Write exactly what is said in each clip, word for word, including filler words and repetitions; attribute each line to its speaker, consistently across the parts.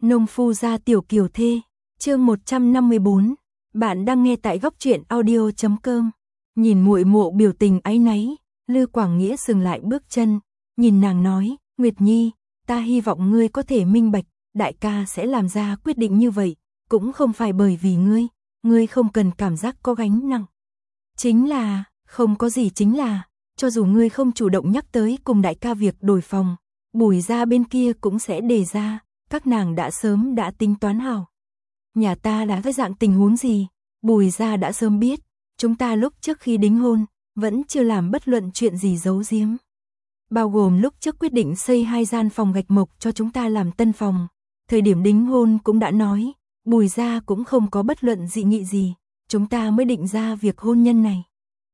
Speaker 1: Nông phu gia tiểu kiều thê, chương một trăm năm mươi bốn. Bạn đang nghe tại góc truyện audio chấm com. Nhìn muội mộ biểu tình áy náy, Lư Quảng Nghĩa dừng lại bước chân, nhìn nàng nói, Nguyệt Nhi, ta hy vọng ngươi có thể minh bạch, đại ca sẽ làm ra quyết định như vậy, cũng không phải bởi vì ngươi, ngươi không cần cảm giác có gánh nặng. Chính là, không có gì chính là, cho dù ngươi không chủ động nhắc tới cùng đại ca việc đổi phòng, Bùi gia bên kia cũng sẽ đề ra, các nàng đã sớm đã tính toán hảo. Nhà ta đã cái dạng tình huống gì, Bùi gia đã sớm biết, chúng ta lúc trước khi đính hôn, vẫn chưa làm bất luận chuyện gì giấu giếm. Bao gồm lúc trước quyết định xây hai gian phòng gạch mộc cho chúng ta làm tân phòng, thời điểm đính hôn cũng đã nói, Bùi gia cũng không có bất luận dị nghị gì, chúng ta mới định ra việc hôn nhân này.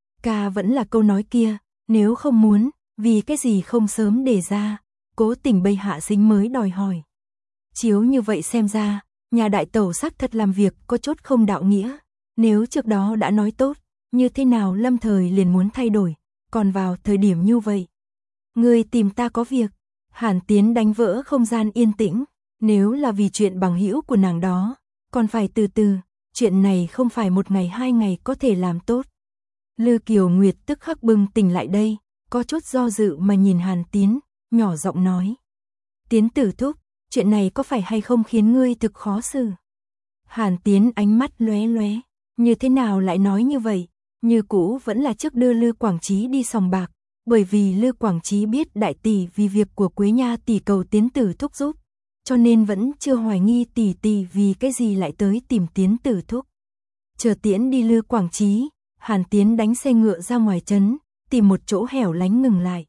Speaker 1: Ca vẫn là câu nói kia, nếu không muốn, vì cái gì không sớm đề ra, cố tình bây hạ sinh mới đòi hỏi. Chiếu như vậy xem ra, nhà đại tẩu xác thật làm việc có chốt không đạo nghĩa, nếu trước đó đã nói tốt, như thế nào lâm thời liền muốn thay đổi, còn vào thời điểm như vậy. Ngươi tìm ta có việc, Hàn Tiến đánh vỡ không gian yên tĩnh, nếu là vì chuyện bằng hữu của nàng đó, còn phải từ từ, chuyện này không phải một ngày hai ngày có thể làm tốt. Lư Kiều Nguyệt tức khắc bừng tỉnh lại đây, có chút do dự mà nhìn Hàn Tiến, nhỏ giọng nói. Tiến tử thúc, chuyện này có phải hay không khiến ngươi thực khó xử? Hàn Tiến ánh mắt lóe lóe, như thế nào lại nói như vậy? Như cũ vẫn là trước đưa Lư Quảng Trí đi sòng bạc, bởi vì Lư Quảng Trí biết đại tỷ vì việc của Quế Nha tỷ cầu Tiến tử thúc giúp, cho nên vẫn chưa hoài nghi tỷ tỷ vì cái gì lại tới tìm Tiến tử thúc. Chờ tiễn đi Lư Quảng Trí, Hàn Tiến đánh xe ngựa ra ngoài trấn, tìm một chỗ hẻo lánh ngừng lại.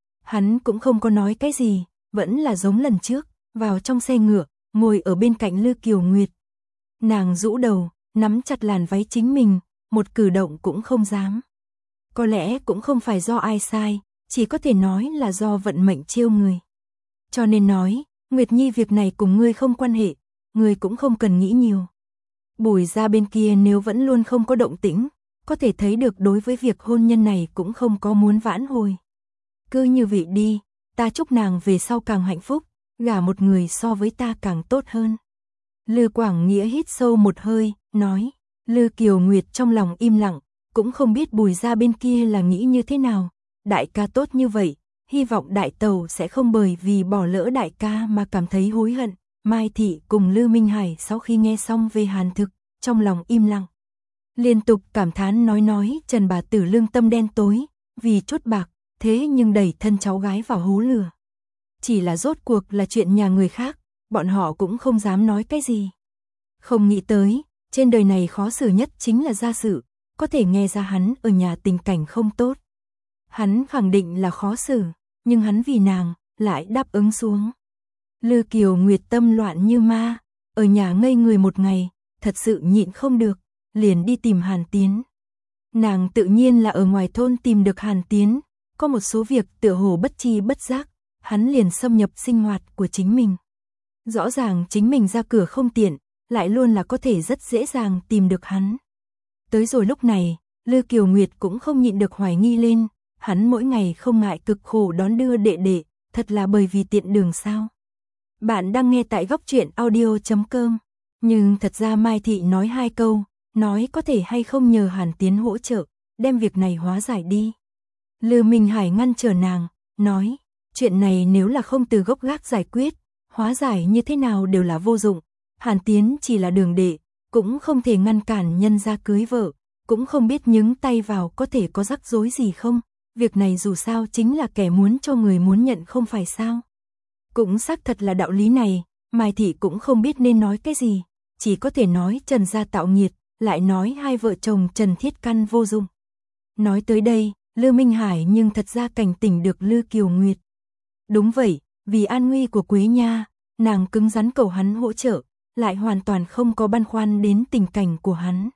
Speaker 1: Hắn cũng không có nói cái gì, vẫn là giống lần trước, vào trong xe ngựa, ngồi ở bên cạnh Lư Kiều Nguyệt. Nàng rũ đầu, nắm chặt làn váy chính mình, một cử động cũng không dám. Có lẽ cũng không phải do ai sai, chỉ có thể nói là do vận mệnh trêu người. Cho nên nói, Nguyệt Nhi việc này cùng ngươi không quan hệ, ngươi cũng không cần nghĩ nhiều. Bùi gia bên kia nếu vẫn luôn không có động tĩnh, có thể thấy được đối với việc hôn nhân này cũng không có muốn vãn hồi. Cứ như vậy đi, ta chúc nàng về sau càng hạnh phúc, gả một người so với ta càng tốt hơn. Lư Quảng Nghĩa hít sâu một hơi, nói. Lư Kiều Nguyệt trong lòng im lặng, cũng không biết Bùi gia bên kia là nghĩ như thế nào. Đại ca tốt như vậy, hy vọng đại tẩu sẽ không bởi vì bỏ lỡ đại ca mà cảm thấy hối hận. Mai Thị cùng Lư Minh Hải sau khi nghe xong về Hàn Thực, trong lòng im lặng. Liên tục cảm thán nói nói Trần bà tử lương tâm đen tối, vì chốt bạc, thế nhưng đẩy thân cháu gái vào hố lửa. Chỉ là rốt cuộc là chuyện nhà người khác, bọn họ cũng không dám nói cái gì. Không nghĩ tới, trên đời này khó xử nhất chính là gia sự, có thể nghe ra hắn ở nhà tình cảnh không tốt. Hắn khẳng định là khó xử, nhưng hắn vì nàng, lại đáp ứng xuống. Lư Kiều Nguyệt tâm loạn như ma, ở nhà ngây người một ngày, thật sự nhịn không được, liền đi tìm Hàn Tiến. Nàng tự nhiên là ở ngoài thôn tìm được Hàn Tiến, có một số việc tựa hồ bất chi bất giác, hắn liền xâm nhập sinh hoạt của chính mình. Rõ ràng chính mình ra cửa không tiện, lại luôn là có thể rất dễ dàng tìm được hắn. Tới rồi lúc này, Lư Kiều Nguyệt cũng không nhịn được hoài nghi lên, hắn mỗi ngày không ngại cực khổ đón đưa đệ đệ, thật là bởi vì tiện đường sao. Bạn đang nghe tại góc truyện audio chấm com, nhưng thật ra Mai Thị nói hai câu, nói có thể hay không nhờ Hàn Tiến hỗ trợ, đem việc này hóa giải đi. Lư Minh Hải ngăn trở nàng, nói, chuyện này nếu là không từ gốc gác giải quyết, hóa giải như thế nào đều là vô dụng. Hàn Tiến chỉ là đường đệ, cũng không thể ngăn cản nhân gia cưới vợ, cũng không biết nhúng tay vào có thể có rắc rối gì không. Việc này dù sao chính là kẻ muốn cho người muốn nhận không phải sao. Cũng xác thật là đạo lý này, Mai Thị cũng không biết nên nói cái gì, chỉ có thể nói Trần gia tạo nghiệt, lại nói hai vợ chồng Trần Thiết Căn vô dụng. Nói tới đây, Lư Minh Hải nhưng thật ra cảnh tỉnh được Lư Kiều Nguyệt. Đúng vậy, vì an nguy của Quế Nha, nàng cứng rắn cầu hắn hỗ trợ, lại hoàn toàn không có băn khoăn đến tình cảnh của hắn.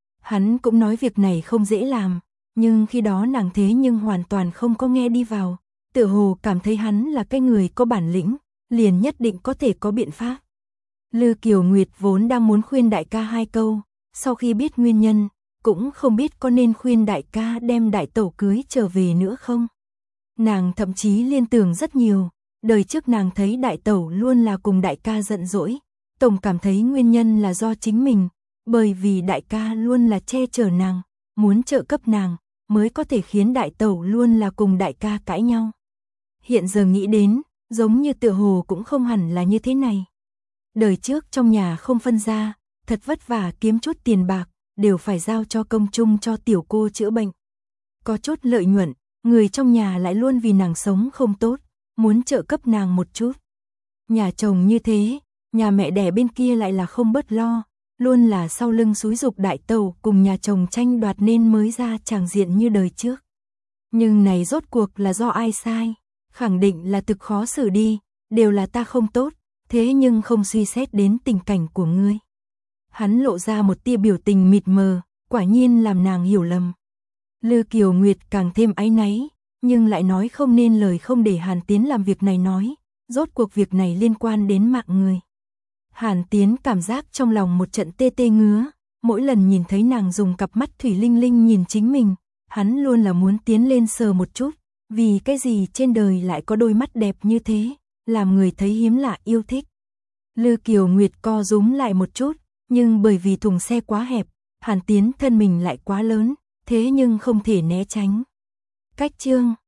Speaker 1: Hắn cũng nói việc này không dễ làm, nhưng khi đó nàng thế nhưng hoàn toàn không có nghe đi vào, tựa hồ cảm thấy hắn là cái người có bản lĩnh, liền nhất định có thể có biện pháp. Lư Kiều Nguyệt vốn đang muốn khuyên đại ca hai câu, sau khi biết nguyên nhân, cũng không biết có nên khuyên đại ca đem đại tẩu cưới trở về nữa không. Nàng thậm chí liên tưởng rất nhiều, đời trước nàng thấy đại tẩu luôn là cùng đại ca giận dỗi, tổng cảm thấy nguyên nhân là do chính mình, bởi vì đại ca luôn là che chở nàng, muốn trợ cấp nàng, mới có thể khiến đại tẩu luôn là cùng đại ca cãi nhau. Hiện giờ nghĩ đến, giống như tựa hồ cũng không hẳn là như thế này. Đời trước trong nhà không phân ra, thật vất vả kiếm chút tiền bạc, đều phải giao cho công chung cho tiểu cô chữa bệnh. Có chút lợi nhuận, người trong nhà lại luôn vì nàng sống không tốt, muốn trợ cấp nàng một chút. Nhà chồng như thế, nhà mẹ đẻ bên kia lại là không bớt lo, luôn là sau lưng xúi giục đại tẩu cùng nhà chồng tranh đoạt nên mới ra tràng diện như đời trước. Nhưng này rốt cuộc là do ai sai, khẳng định là thực khó xử đi, đều là ta không tốt, thế nhưng không suy xét đến tình cảnh của ngươi. Hắn lộ ra một tia biểu tình mịt mờ, quả nhiên làm nàng hiểu lầm. Lư Kiều Nguyệt càng thêm áy náy, nhưng lại nói không nên lời không để Hàn Tiến làm việc này nói, rốt cuộc việc này liên quan đến mạng người. Hàn Tiến cảm giác trong lòng một trận tê tê ngứa, mỗi lần nhìn thấy nàng dùng cặp mắt thủy linh linh nhìn chính mình, hắn luôn là muốn tiến lên sờ một chút, vì cái gì trên đời lại có đôi mắt đẹp như thế, làm người thấy hiếm lạ yêu thích. Lư Kiều Nguyệt co rúm lại một chút, nhưng bởi vì thùng xe quá hẹp, Hàn Tiến thân mình lại quá lớn, thế nhưng không thể né tránh. Cách chương